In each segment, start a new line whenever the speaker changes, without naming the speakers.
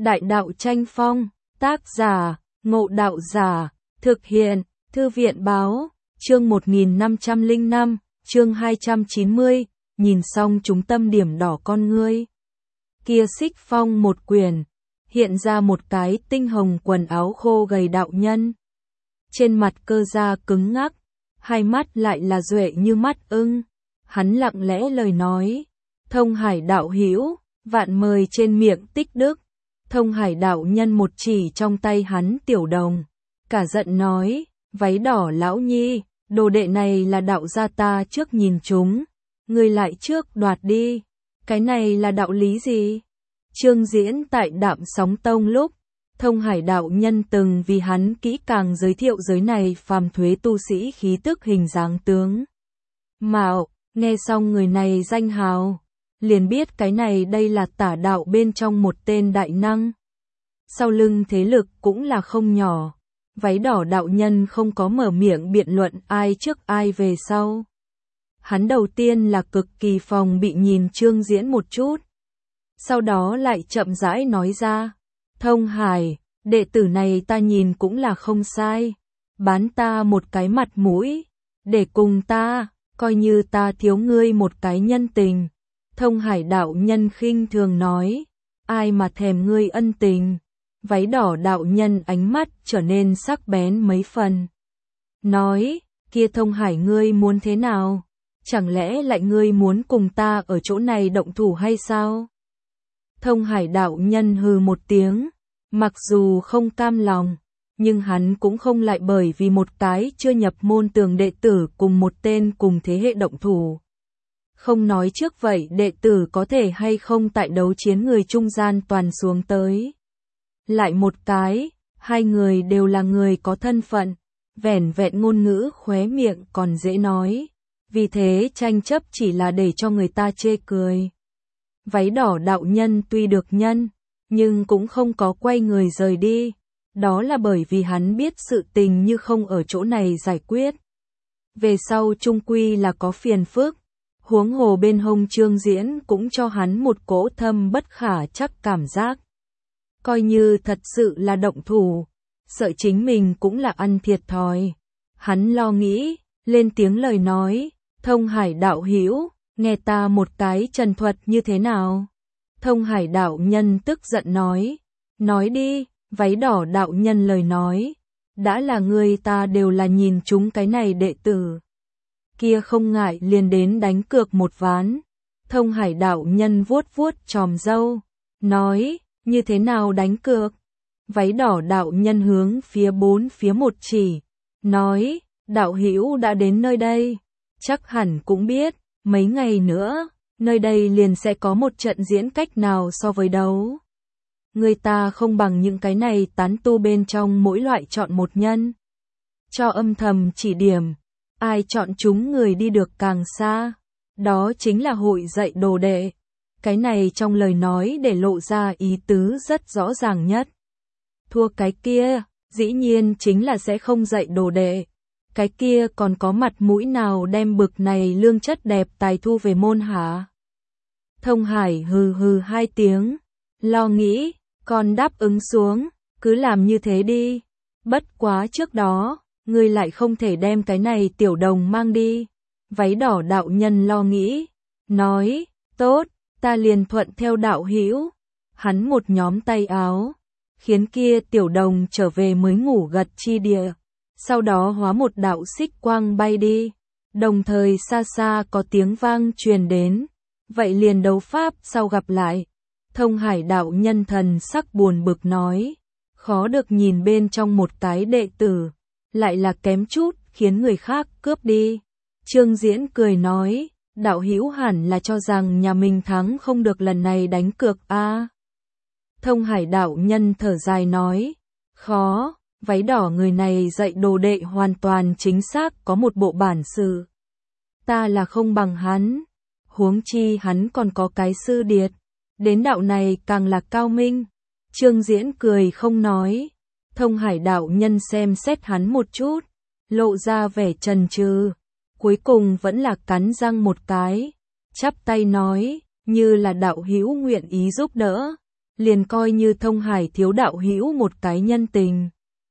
Đại đạo tranh phong, tác giả, Ngộ Đạo Giả, thực hiện, Thư viện báo, chương 1505, chương 290, nhìn xong chúng tâm điểm đỏ con ngươi. Kia xích phong một quyền, hiện ra một cái tinh hồng quần áo khô gầy đạo nhân. Trên mặt cơ da cứng ngắc, hai mắt lại là duệ như mắt ưng. Hắn lặng lẽ lời nói, Thông Hải đạo hữu, vạn mời trên miệng tích đức. Thông Hải đạo nhân một chỉ trong tay hắn tiểu đồng, cả giận nói, váy đỏ lão nhi, đồ đệ này là đạo gia ta trước nhìn chúng, ngươi lại trước đoạt đi, cái này là đạo lý gì? Chương diễn tại Đạm Sóng Tông lúc, Thông Hải đạo nhân từng vì hắn kỹ càng giới thiệu giới này phàm thuế tu sĩ khí tức hình dáng tướng mạo, nghe xong người này danh hào, liền biết cái này đây là tả đạo bên trong một tên đại năng. Sau lưng thế lực cũng là không nhỏ, váy đỏ đạo nhân không có mở miệng biện luận ai trước ai về sau. Hắn đầu tiên là cực kỳ phòng bị nhìn Trương Diễn một chút, sau đó lại chậm rãi nói ra, Thông Hải, đệ tử này ta nhìn cũng là không sai, bán ta một cái mặt mũi, để cùng ta, coi như ta thiếu ngươi một cái nhân tình. Thông Hải đạo nhân khinh thường nói, ai mà thèm ngươi ân tình. Váy đỏ đạo nhân ánh mắt trở nên sắc bén mấy phần. Nói, kia Thông Hải ngươi muốn thế nào? Chẳng lẽ lại ngươi muốn cùng ta ở chỗ này động thủ hay sao? Thông Hải đạo nhân hừ một tiếng, mặc dù không cam lòng, nhưng hắn cũng không lại bởi vì một cái chưa nhập môn tường đệ tử cùng một tên cùng thế hệ động thủ. Không nói trước vậy đệ tử có thể hay không tại đấu chiến người trung gian toàn xuống tới. Lại một cái, hai người đều là người có thân phận, vẻn vẹn ngôn ngữ khóe miệng còn dễ nói, vì thế tranh chấp chỉ là để cho người ta chê cười. Váy đỏ đạo nhân tuy được nhân, nhưng cũng không có quay người rời đi, đó là bởi vì hắn biết sự tình như không ở chỗ này giải quyết. Về sau chung quy là có phiền phức, huống hồ bên hông Trương Diễn cũng cho hắn một cỗ thâm bất khả chắc cảm giác. Coi như thật sự là động thủ, sợ chính mình cũng là ăn thiệt thòi. Hắn lo nghĩ, lên tiếng lời nói, Thông Hải đạo hữu, nghe ta một cái trần thuật như thế nào? Thông Hải đạo nhân tức giận nói đi, váy đỏ đạo nhân lời nói, đã là người ta đều là nhìn chúng cái này đệ tử. Kia không ngại liền đến đánh cược một ván. Thông Hải đạo nhân vuốt vuốt chòm râu, nói, như thế nào đánh cược? Váy đỏ đạo nhân hướng phía bốn phía một chỉ, nói, đạo hữu đã đến nơi đây, chắc hẳn cũng biết, mấy ngày nữa, nơi đây liền sẽ có một trận diễn cách nào so với đấu. Người ta không bằng những cái này tán tu bên trong mỗi loại chọn một nhân. Cho âm thầm chỉ điểm, ai chọn chúng người đi được càng xa, đó chính là hội dạy đồ đệ. Cái này trong lời nói để lộ ra ý tứ rất rõ ràng nhất. Thua cái kia, dĩ nhiên chính là sẽ không dạy đồ đệ. Cái kia còn có mặt mũi nào đem bực này lương chất đẹp tài thu về môn hả? Thông Hải hừ hừ hai tiếng, lo nghĩ, còn đáp ứng xuống, cứ làm như thế đi. Bất quá trước đó, ngươi lại không thể đem cái này tiểu đồng mang đi. Váy đỏ đạo nhân lo nghĩ, nói, tốt. Ta liền thuận theo đạo hữu. Hắn một nhóm tay áo, khiến kia tiểu đồng trở về mới ngủ gật chi địa. Sau đó hóa một đạo xích quang bay đi. Đồng thời xa xa có tiếng vang truyền đến. Vậy liền đấu pháp sau gặp lại. Thông Hải đạo nhân thần sắc buồn bực nói. Khó được nhìn bên trong một cái đệ tử. Lại là kém chút khiến người khác cướp đi. Trương Diễn cười nói. Đạo hữu hẳn là cho rằng nhà mình thắng không được lần này đánh cược a. Thông Hải đạo nhân thở dài nói, khó, váy đỏ người này dạy đồ đệ hoàn toàn chính xác có một bộ bản sự. Ta là không bằng hắn, huống chi hắn còn có cái sư điệt, đến đạo này càng là cao minh. Trương Diễn cười không nói, Thông Hải đạo nhân xem xét hắn một chút, lộ ra vẻ chần chừ. Cuối cùng vẫn là cắn răng một cái, chắp tay nói, như là đạo hữu nguyện ý giúp đỡ, liền coi như Thông Hải thiếu đạo hữu một cái nhân tình.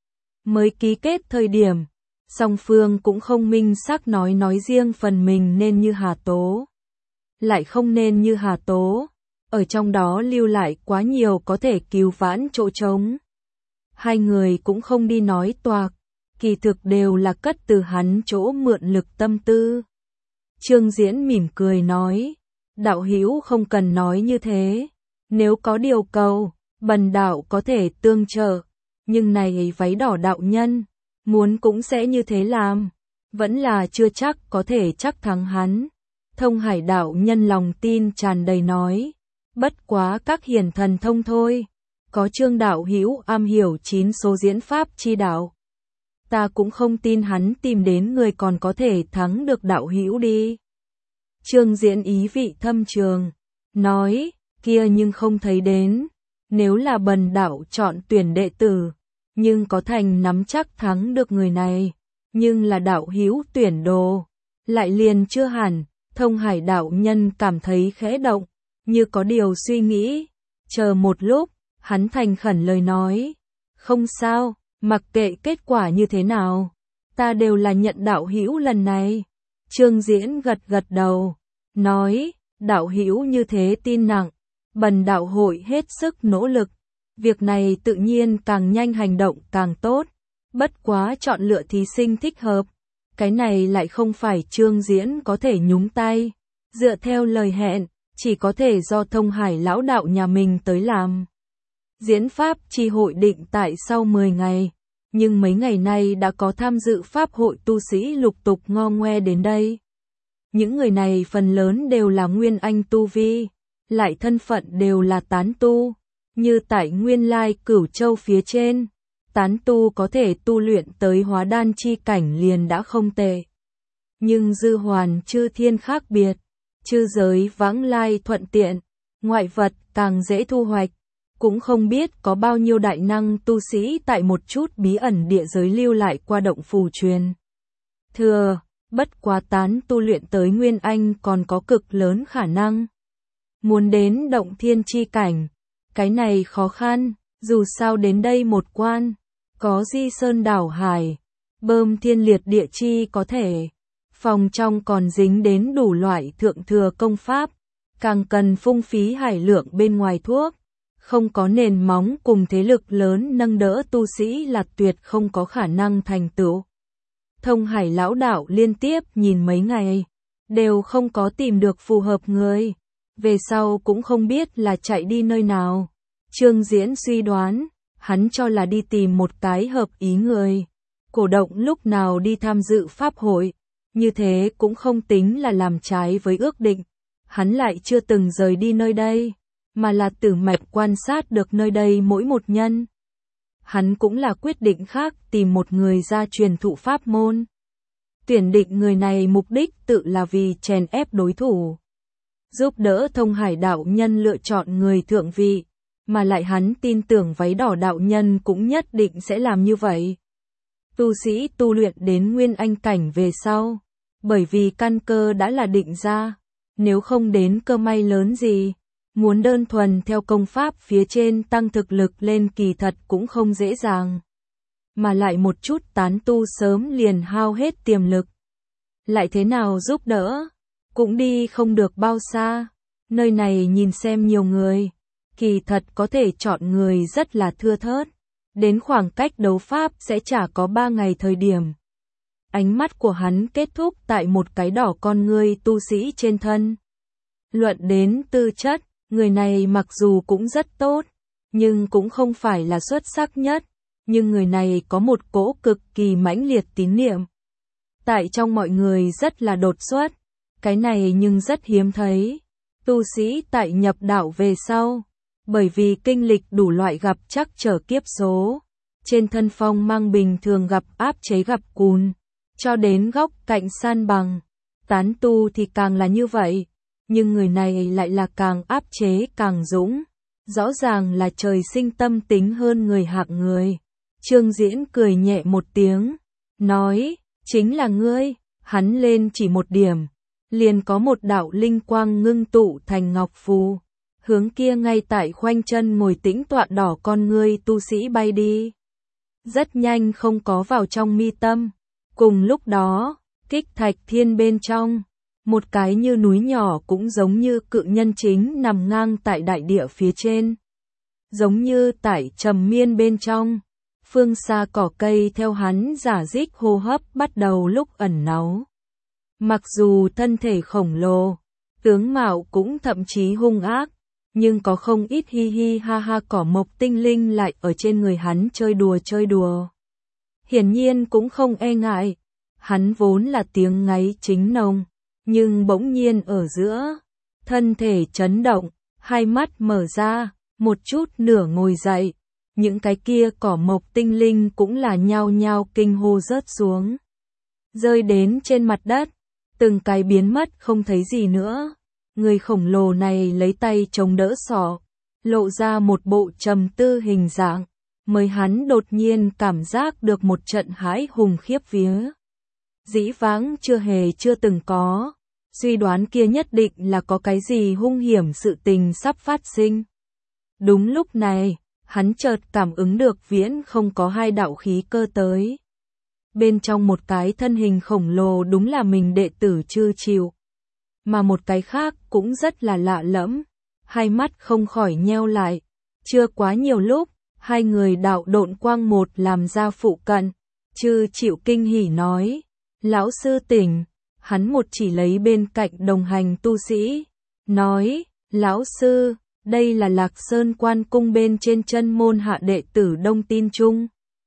Mới ký kết thời điểm, song phương cũng không minh xác nói riêng phần mình nên như Hà Tố, lại không nên như Hà Tố, ở trong đó lưu lại quá nhiều có thể cứu vãn chỗ trống. Hai người cũng không đi nói toạc, kỳ thực đều là cất từ hắn chỗ mượn lực tâm tư. Trương Diễn mỉm cười nói, đạo hữu không cần nói như thế, nếu có điều cầu, bần đạo có thể tương trợ, nhưng này váy đỏ đạo nhân, muốn cũng sẽ như thế làm, vẫn là chưa chắc có thể chắc thắng hắn. Thông Hải đạo nhân lòng tin tràn đầy nói, bất quá các hiển thần thông thôi, có Trương đạo hữu am hiểu 9 số diễn pháp chi đạo, ta cũng không tin hắn tìm đến người còn có thể thắng được đạo hữu đi. Trương Diễn ý vị thâm trường, nói, kia nhưng không thấy đến, nếu là bần đạo chọn tuyển đệ tử, nhưng có thành nắm chắc thắng được người này, nhưng là đạo hữu tuyển đồ, lại liền chưa hẳn. Thông Hải đạo nhân cảm thấy khẽ động, như có điều suy nghĩ, chờ một lúc, hắn thành khẩn lời nói, không sao, mặc kệ kết quả như thế nào, ta đều là nhận đạo hữu lần này. Trương Diễn gật gật đầu, nói, đạo hữu như thế tin nặng, bần đạo hội hết sức nỗ lực, việc này tự nhiên càng nhanh hành động càng tốt, bất quá chọn lựa thí sinh thích hợp. Cái này lại không phải Trương Diễn có thể nhúng tay, dựa theo lời hẹn, chỉ có thể do Thông Hải lão đạo nhà mình tới làm. Diễn pháp chi hội định tại sau 10 ngày, nhưng mấy ngày nay đã có tham dự pháp hội tu sĩ lục tục ngo ngoe đến đây. Những người này phần lớn đều là nguyên anh tu vi, lại thân phận đều là tán tu, như tại Nguyên Lai Cửu Châu phía trên. Tán tu có thể tu luyện tới hóa đan chi cảnh liền đã không tệ. Nhưng dư hoàn chư thiên khác biệt, chư giới vãng lai thuận tiện, ngoại vật càng dễ thu hoạch, cũng không biết có bao nhiêu đại năng tu sĩ tại một chút bí ẩn địa giới lưu lại qua động phù truyền. Thừa, bất quá tán tu luyện tới Nguyên Anh còn có cực lớn khả năng. Muốn đến động thiên chi cảnh, cái này khó khăn, dù sao đến đây một quan. Có di sơn đảo hải, bơm thiên liệt địa chi có thể, phòng trong còn dính đến đủ loại thượng thừa công pháp, càng cần phung phí hải lượng bên ngoài thuốc, không có nền móng cùng thế lực lớn nâng đỡ tu sĩ là tuyệt không có khả năng thành tựu. Thông Hải lão đạo liên tiếp nhìn mấy ngày, đều không có tìm được phù hợp người, về sau cũng không biết là chạy đi nơi nào. Trương Diễn suy đoán, hắn cho là đi tìm một cái hợp ý người, cổ động lúc nào đi tham dự pháp hội, như thế cũng không tính là làm trái với ước định. Hắn lại chưa từng rời đi nơi đây, mà là tử mạch quan sát được nơi đây mỗi một nhân. Hắn cũng là quyết định khác tìm một người ra truyền thụ pháp môn. Tuyển định người này mục đích tự là vì chèn ép đối thủ, giúp đỡ Thông Hải đạo nhân lựa chọn người thượng vị. Mà lại hắn tin tưởng váy đỏ đạo nhân cũng nhất định sẽ làm như vậy. Tu sĩ tu luyện đến Nguyên Anh cảnh về sau, bởi vì căn cơ đã là định ra, nếu không đến cơ may lớn gì, muốn đơn thuần theo công pháp phía trên tăng thực lực lên kỳ thật cũng không dễ dàng. Mà lại một chút tán tu sớm liền hao hết tiềm lực. Lại thế nào giúp đỡ, cũng đi không được bao xa, nơi này nhìn xem nhiều người. Kỳ thật có thể chọn người rất là thưa thớt, đến khoảng cách đấu pháp sẽ chả có 3 ngày thời điểm. Ánh mắt của hắn kết thúc tại một cái đỏ con ngươi tu sĩ trên thân. Luận đến tư chất, người này mặc dù cũng rất tốt, nhưng cũng không phải là xuất sắc nhất, nhưng người này có một cỗ cực kỳ mãnh liệt tín niệm. Tại trong mọi người rất là đột xuất, cái này nhưng rất hiếm thấy. Tu sĩ tại nhập đạo về sau, bởi vì kinh lịch đủ loại gặp trắc trở kiếp số, trên thân phong mang bình thường gặp áp chế gặp cùn, cho đến góc cạnh san bằng. Tán tu thì càng là như vậy, nhưng người này lại là càng áp chế càng dũng, rõ ràng là trời sinh tâm tính hơn người hạng người. Trương Diễn cười nhẹ một tiếng, nói, chính là ngươi. Hắn lên chỉ một điểm, liền có một đạo linh quang ngưng tụ thành ngọc phù, hướng kia ngay tại khoanh chân ngồi tĩnh tọa đỏ con ngươi tu sĩ bay đi. Rất nhanh không có vào trong mi tâm. Cùng lúc đó, Kích Thạch Thiên bên trong, một cái như núi nhỏ cũng giống như cự nhân chính nằm ngang tại đại địa phía trên. Giống như tại trầm miên bên trong, phương xa cỏ cây theo hắn rả rích hô hấp bắt đầu lúc ẩn náu. Mặc dù thân thể khổng lồ, tướng mạo cũng thậm chí hung ác, nhưng có không ít hi hi ha ha cỏ mộc tinh linh lại ở trên người hắn chơi đùa. Hiển nhiên cũng không e ngại, hắn vốn là tiếng ngáy chính nồng, nhưng bỗng nhiên ở giữa, thân thể chấn động, hai mắt mở ra, một chút nửa ngồi dậy, những cái kia cỏ mộc tinh linh cũng là nhao nhao kinh hô rớt xuống, rơi đến trên mặt đất, từng cái biến mất không thấy gì nữa. Người khổng lồ này lấy tay chống đỡ sọ, lộ ra một bộ trầm tư hình dạng, mới hắn đột nhiên cảm giác được một trận hãi hùng khiếp vía. Dĩ vãng chưa từng có, suy đoán kia nhất định là có cái gì hung hiểm sự tình sắp phát sinh. Đúng lúc này, hắn chợt cảm ứng được viễn không có hai đạo khí cơ tới. Bên trong một cái thân hình khổng lồ đúng là mình đệ tử Trư Chịu. Mà một cái khác cũng rất là lạ lẫm, hai mắt không khỏi nheo lại. Chưa quá nhiều lúc, hai người đạo độn quang một làm ra phụ cận. Trư Chịu kinh hỉ nói, lão sư tỉnh, hắn một chỉ lấy bên cạnh đồng hành tu sĩ, nói, lão sư, đây là Lạc Sơn Quan Cung bên trên chân môn hạ đệ tử Đông Tin Trung.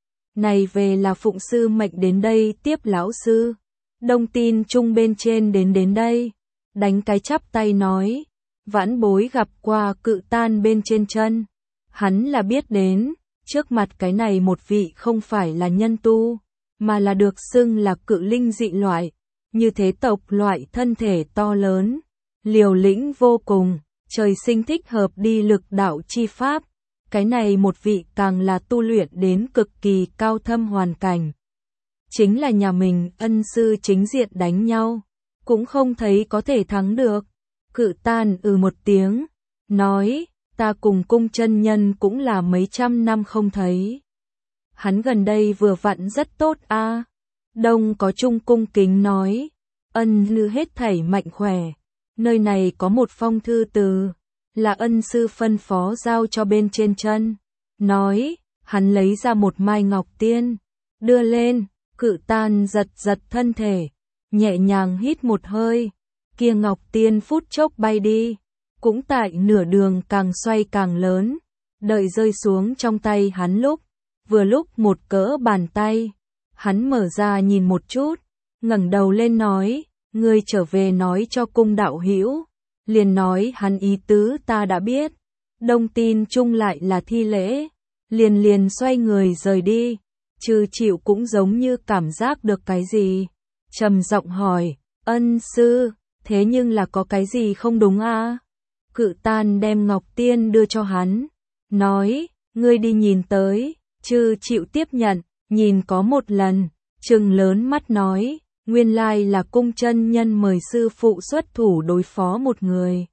Này về là phụng sư mệnh đến đây tiếp lão sư. Đông Tin Trung bên trên đến đây, đánh cái chắp tay nói, vãn bối gặp qua Cự Tan bên trên chân. Hắn là biết đến, trước mặt cái này một vị không phải là nhân tu, mà là được xưng là cự linh dị loại, như thế tộc loại thân thể to lớn, liều lĩnh vô cùng, trời sinh thích hợp đi lực đạo chi pháp. Cái này một vị càng là tu luyện đến cực kỳ cao thâm hoàn cảnh. Chính là nhà mình ân sư chính diện đánh nhau, cũng không thấy có thể thắng được. Cự Tan một tiếng, nói, ta cùng Cung chân nhân cũng là mấy trăm năm không thấy. Hắn gần đây vừa vặn rất tốt a. Đông có Trung cung kính nói, ân lư hết thảy mạnh khỏe. Nơi này có một phong thư từ, là ân sư phân phó giao cho bên trên chân. Nói, hắn lấy ra một mai ngọc tiên, đưa lên, Cự Tan giật thân thể, nhẹ nhàng hít một hơi, kia ngọc tiên phút chốc bay đi, cũng tại nửa đường càng xoay càng lớn, đợi rơi xuống trong tay hắn vừa lúc một cỡ bàn tay, hắn mở ra nhìn một chút, ngẩng đầu lên nói, ngươi trở về nói cho Cung đạo hữu, liền nói hắn ý tứ ta đã biết. Đông Tin Trung lại là thi lễ, liền xoay người rời đi. Trư Chịu cũng giống như cảm giác được cái gì, trầm giọng hỏi, ân sư, thế nhưng là có cái gì không đúng a? Cự Tan đem ngọc tiên đưa cho hắn, nói, ngươi đi nhìn tới. Trư Chịu tiếp nhận, nhìn có một lần, trừng lớn mắt nói, nguyên lai là Cung chân nhân mời sư phụ xuất thủ đối phó một người.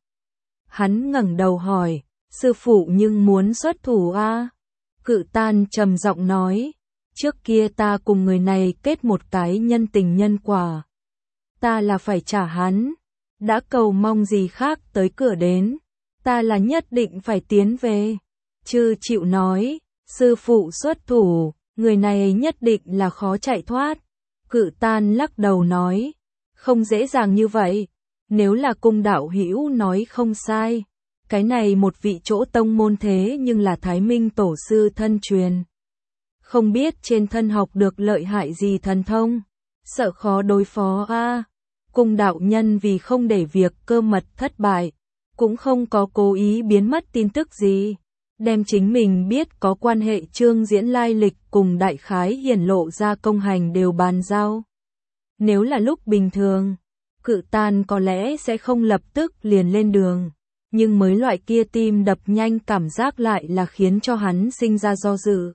Hắn ngẩng đầu hỏi, sư phụ nhưng muốn xuất thủ a? Cự Tan trầm giọng nói, trước kia ta cùng người này kết một cái nhân tình nhân quả. Ta là phải trả hắn, đã cầu mong gì khác tới cửa đến, ta là nhất định phải tiến về. Trư Chịu nói, sư phụ xuất thủ, người này nhất định là khó chạy thoát. Cự Tan lắc đầu nói, không dễ dàng như vậy, nếu là Cung đạo hữu nói không sai, cái này một vị chỗ tông môn thế nhưng là Thái Minh tổ sư thân truyền. Không biết trên thân học được lợi hại gì thần thông, sợ khó đối phó a. Cung đạo nhân vì không để việc cơ mật thất bại, cũng không có cố ý biến mất tin tức gì, đem chính mình biết có quan hệ Trương Diễn lai lịch cùng đại khái hiển lộ ra công hành đều bàn giao. Nếu là lúc bình thường, Cự Tan có lẽ sẽ không lập tức liền lên đường, nhưng mới loại kia tim đập nhanh cảm giác lại là khiến cho hắn sinh ra do dự.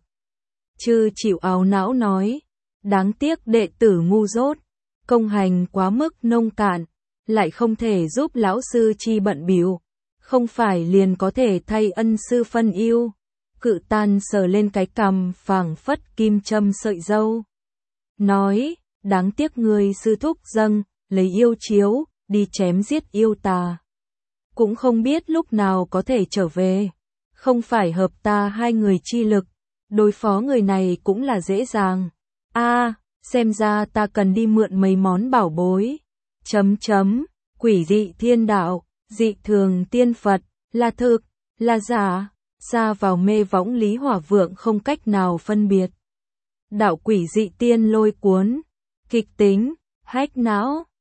Trư Chịu áo não nói, đáng tiếc đệ tử ngu dốt, công hành quá mức nông cạn, lại không thể giúp lão sư chi bận bịu, không phải liền có thể thay ân sư phân ưu. Cự Tàn sờ lên cái cằm phảng phất kim châm sợi dâu. Nói, đáng tiếc người sư thúc dâng, lấy yêu chiếu, đi chém giết yêu tà. Cũng không biết lúc nào có thể trở về. Không phải hợp ta hai người chi lực, đối phó người này cũng là dễ dàng. Xem ra ta cần đi mượn mấy món bảo bối. Quỷ dị thiên đạo, dị thường tiên Phật, là thực, là giả, xa vào mê võng Lý Hỏa Vượng không cách nào phân biệt. Đạo quỷ dị tiên lôi cuốn, kịch tính, hách não.